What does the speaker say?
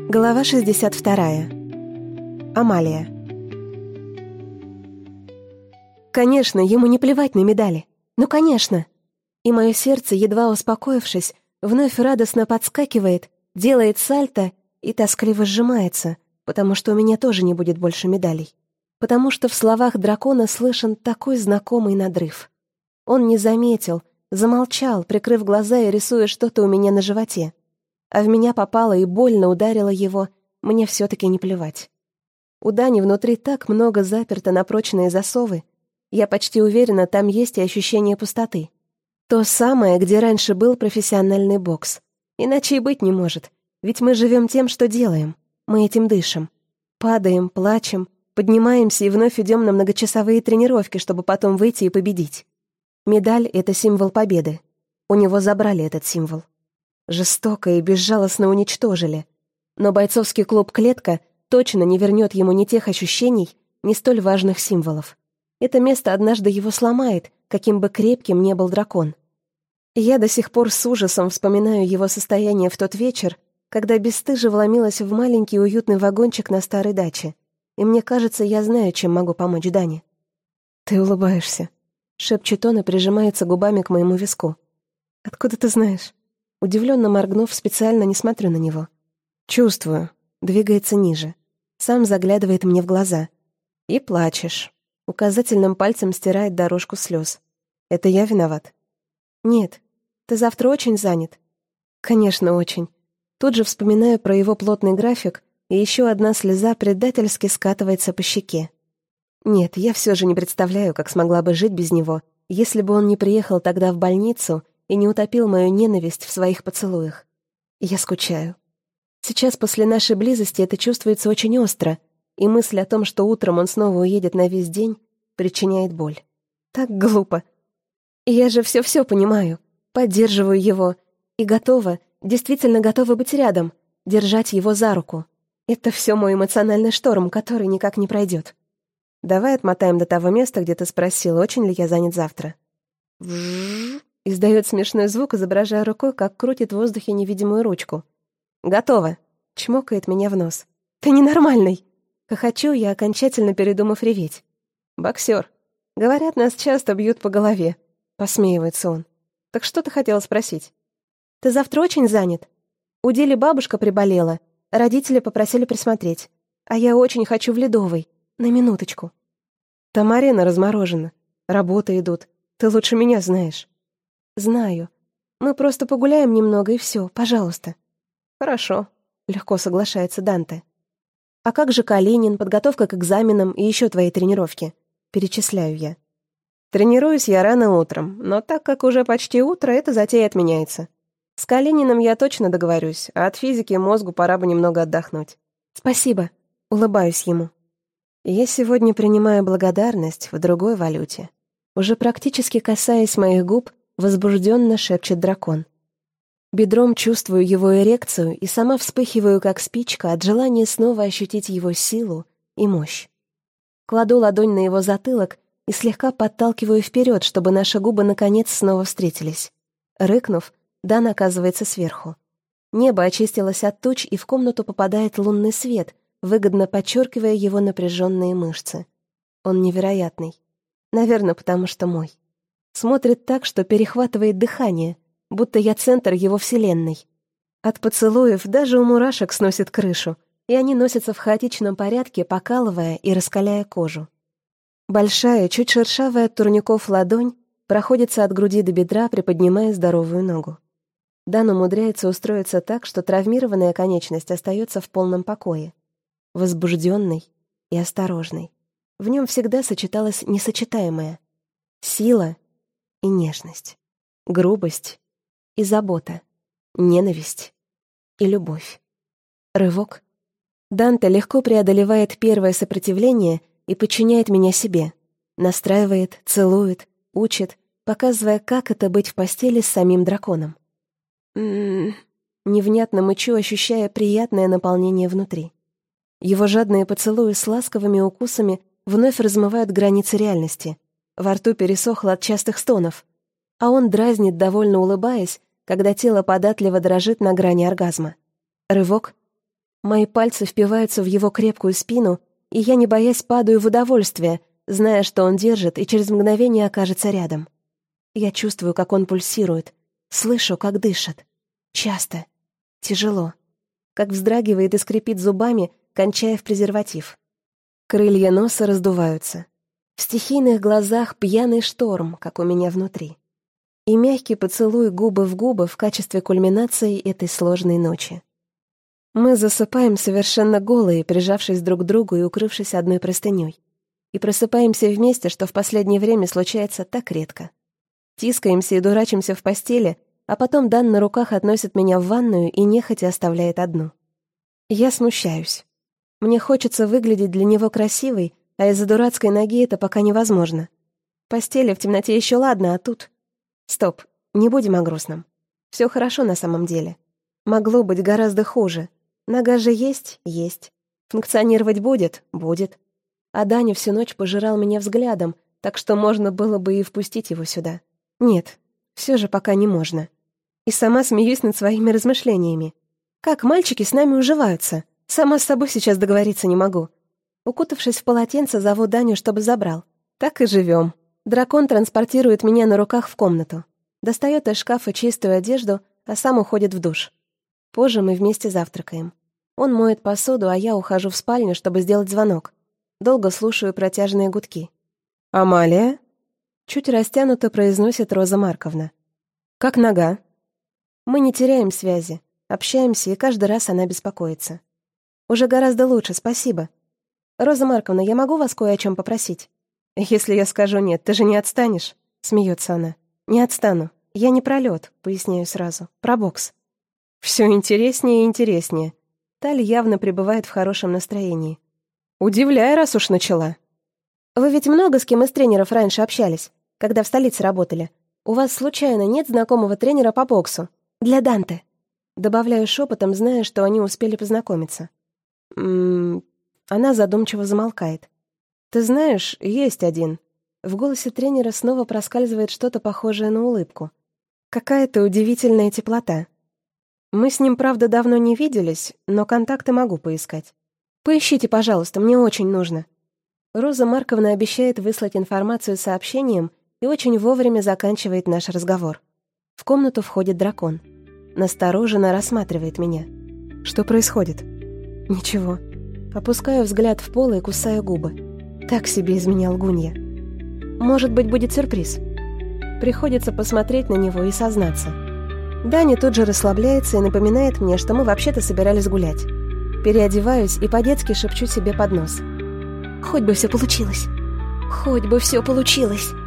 Глава 62. Амалия. Конечно, ему не плевать на медали. Ну, конечно. И мое сердце, едва успокоившись, вновь радостно подскакивает, делает сальто и тоскливо сжимается, потому что у меня тоже не будет больше медалей. Потому что в словах дракона слышен такой знакомый надрыв. Он не заметил, замолчал, прикрыв глаза и рисуя что-то у меня на животе. А в меня попало и больно ударило его, мне все-таки не плевать. У Дани внутри так много заперто на прочные засовы. Я почти уверена, там есть и ощущение пустоты. То самое, где раньше был профессиональный бокс. Иначе и быть не может, ведь мы живем тем, что делаем. Мы этим дышим. Падаем, плачем, поднимаемся и вновь идем на многочасовые тренировки, чтобы потом выйти и победить. Медаль — это символ победы. У него забрали этот символ. Жестоко и безжалостно уничтожили. Но бойцовский клуб «Клетка» точно не вернет ему ни тех ощущений, ни столь важных символов. Это место однажды его сломает, каким бы крепким ни был дракон. И я до сих пор с ужасом вспоминаю его состояние в тот вечер, когда бесстыже вломилась в маленький уютный вагончик на старой даче. И мне кажется, я знаю, чем могу помочь Дане. «Ты улыбаешься», — шепчет он и прижимается губами к моему виску. «Откуда ты знаешь?» Удивленно моргнув, специально не смотрю на него. «Чувствую», — двигается ниже. Сам заглядывает мне в глаза. «И плачешь». Указательным пальцем стирает дорожку слез. «Это я виноват?» «Нет. Ты завтра очень занят?» «Конечно, очень». Тут же вспоминаю про его плотный график, и еще одна слеза предательски скатывается по щеке. Нет, я все же не представляю, как смогла бы жить без него, если бы он не приехал тогда в больницу и не утопил мою ненависть в своих поцелуях. Я скучаю. Сейчас после нашей близости это чувствуется очень остро, и мысль о том, что утром он снова уедет на весь день, причиняет боль. Так глупо. И я же все понимаю, поддерживаю его и готова, действительно готова быть рядом, держать его за руку. Это все мой эмоциональный шторм, который никак не пройдет. Давай отмотаем до того места, где ты спросил, очень ли я занят завтра. Вжжж. Издает смешной звук, изображая рукой, как крутит в воздухе невидимую ручку. «Готово!» — чмокает меня в нос. «Ты ненормальный!» Хохочу я, окончательно передумав реветь. «Боксер. Говорят, нас часто бьют по голове», — посмеивается он. «Так что ты хотела спросить?» «Ты завтра очень занят. У Дили бабушка приболела, родители попросили присмотреть. А я очень хочу в Ледовый. На минуточку». «Там арена разморожена. Работы идут. Ты лучше меня знаешь». «Знаю. Мы просто погуляем немного, и все, пожалуйста». «Хорошо», — легко соглашается Данте. «А как же Калинин, подготовка к экзаменам и еще твои тренировки?» Перечисляю я. «Тренируюсь я рано утром, но так как уже почти утро, эта затея отменяется. С Калининым я точно договорюсь, а от физики мозгу пора бы немного отдохнуть». «Спасибо», — улыбаюсь ему. «Я сегодня принимаю благодарность в другой валюте». Уже практически касаясь моих губ, возбужденно шепчет дракон. Бедром чувствую его эрекцию и сама вспыхиваю, как спичка, от желания снова ощутить его силу и мощь. Кладу ладонь на его затылок и слегка подталкиваю вперед, чтобы наши губы наконец снова встретились. Рыкнув, Дан оказывается сверху. Небо очистилось от туч, и в комнату попадает лунный свет, выгодно подчеркивая его напряженные мышцы. Он невероятный. Наверное, потому что мой. Смотрит так, что перехватывает дыхание, будто я центр его вселенной. От поцелуев даже у мурашек сносит крышу, и они носятся в хаотичном порядке, покалывая и раскаляя кожу. Большая, чуть шершавая от турников ладонь проходится от груди до бедра, приподнимая здоровую ногу. Дан умудряется устроиться так, что травмированная конечность остается в полном покое. Возбужденный и осторожный. В нем всегда сочеталось несочетаемое. Сила и нежность, грубость и забота, ненависть и любовь. Рывок. Данте легко преодолевает первое сопротивление и подчиняет меня себе. Настраивает, целует, учит, показывая, как это быть в постели с самим драконом. Невнятно мычу, ощущая приятное наполнение внутри. Его жадные поцелуи с ласковыми укусами вновь размывают границы реальности. Во рту пересохло от частых стонов, а он дразнит, довольно улыбаясь, когда тело податливо дрожит на грани оргазма. Рывок. Мои пальцы впиваются в его крепкую спину, и я, не боясь, падаю в удовольствие, зная, что он держит и через мгновение окажется рядом. Я чувствую, как он пульсирует, слышу, как дышит. Часто, тяжело, как вздрагивает и скрипит зубами, кончая в презерватив. Крылья носа раздуваются. В стихийных глазах пьяный шторм, как у меня внутри. И мягкий поцелуй губы в губы в качестве кульминации этой сложной ночи. Мы засыпаем совершенно голые, прижавшись друг к другу и укрывшись одной простыней. И просыпаемся вместе, что в последнее время случается так редко. Тискаемся и дурачимся в постели, а потом Дан на руках относит меня в ванную и нехотя оставляет одну. Я смущаюсь. Мне хочется выглядеть для него красивой, а из-за дурацкой ноги это пока невозможно. В постели в темноте еще ладно, а тут... Стоп, не будем о грустном. Все хорошо на самом деле. Могло быть гораздо хуже. Нога же есть? Есть. Функционировать будет? Будет. А Даня всю ночь пожирал меня взглядом, так что можно было бы и впустить его сюда. Нет, все же пока не можно. И сама смеюсь над своими размышлениями. Как мальчики с нами уживаются? Сама с собой сейчас договориться не могу. Укутавшись в полотенце, зову Даню, чтобы забрал. Так и живем. Дракон транспортирует меня на руках в комнату. Достает из шкафа чистую одежду, а сам уходит в душ. Позже мы вместе завтракаем. Он моет посуду, а я ухожу в спальню, чтобы сделать звонок. Долго слушаю протяжные гудки. «Амалия?» Чуть растянуто произносит Роза Марковна. «Как нога?» Мы не теряем связи, общаемся, и каждый раз она беспокоится. «Уже гораздо лучше, спасибо. Роза Марковна, я могу вас кое о чем попросить?» «Если я скажу нет, ты же не отстанешь?» — смеется она. «Не отстану. Я не про лед», — поясняю сразу. «Про бокс». Все интереснее и интереснее. Таль явно пребывает в хорошем настроении. «Удивляй, раз уж начала». «Вы ведь много с кем из тренеров раньше общались, когда в столице работали? У вас случайно нет знакомого тренера по боксу? Для Данте?» Добавляю шепотом, зная, что они успели познакомиться. Она задумчиво замолкает. «Ты знаешь, есть один». В голосе тренера снова проскальзывает что-то похожее на улыбку. Какая-то удивительная теплота. Мы с ним, правда, давно не виделись, но контакты могу поискать. Поищите, пожалуйста, мне очень нужно. Роза Марковна обещает выслать информацию сообщением и очень вовремя заканчивает наш разговор. В комнату входит дракон. Настороженно рассматривает меня. Что происходит? Ничего. Опускаю взгляд в пол и кусаю губы. Так себе из меня лгунья. Может быть, будет сюрприз. Приходится посмотреть на него и сознаться. Даня тут же расслабляется и напоминает мне, что мы вообще-то собирались гулять. Переодеваюсь и по-детски шепчу себе под нос. «Хоть бы все получилось! Хоть бы все получилось!»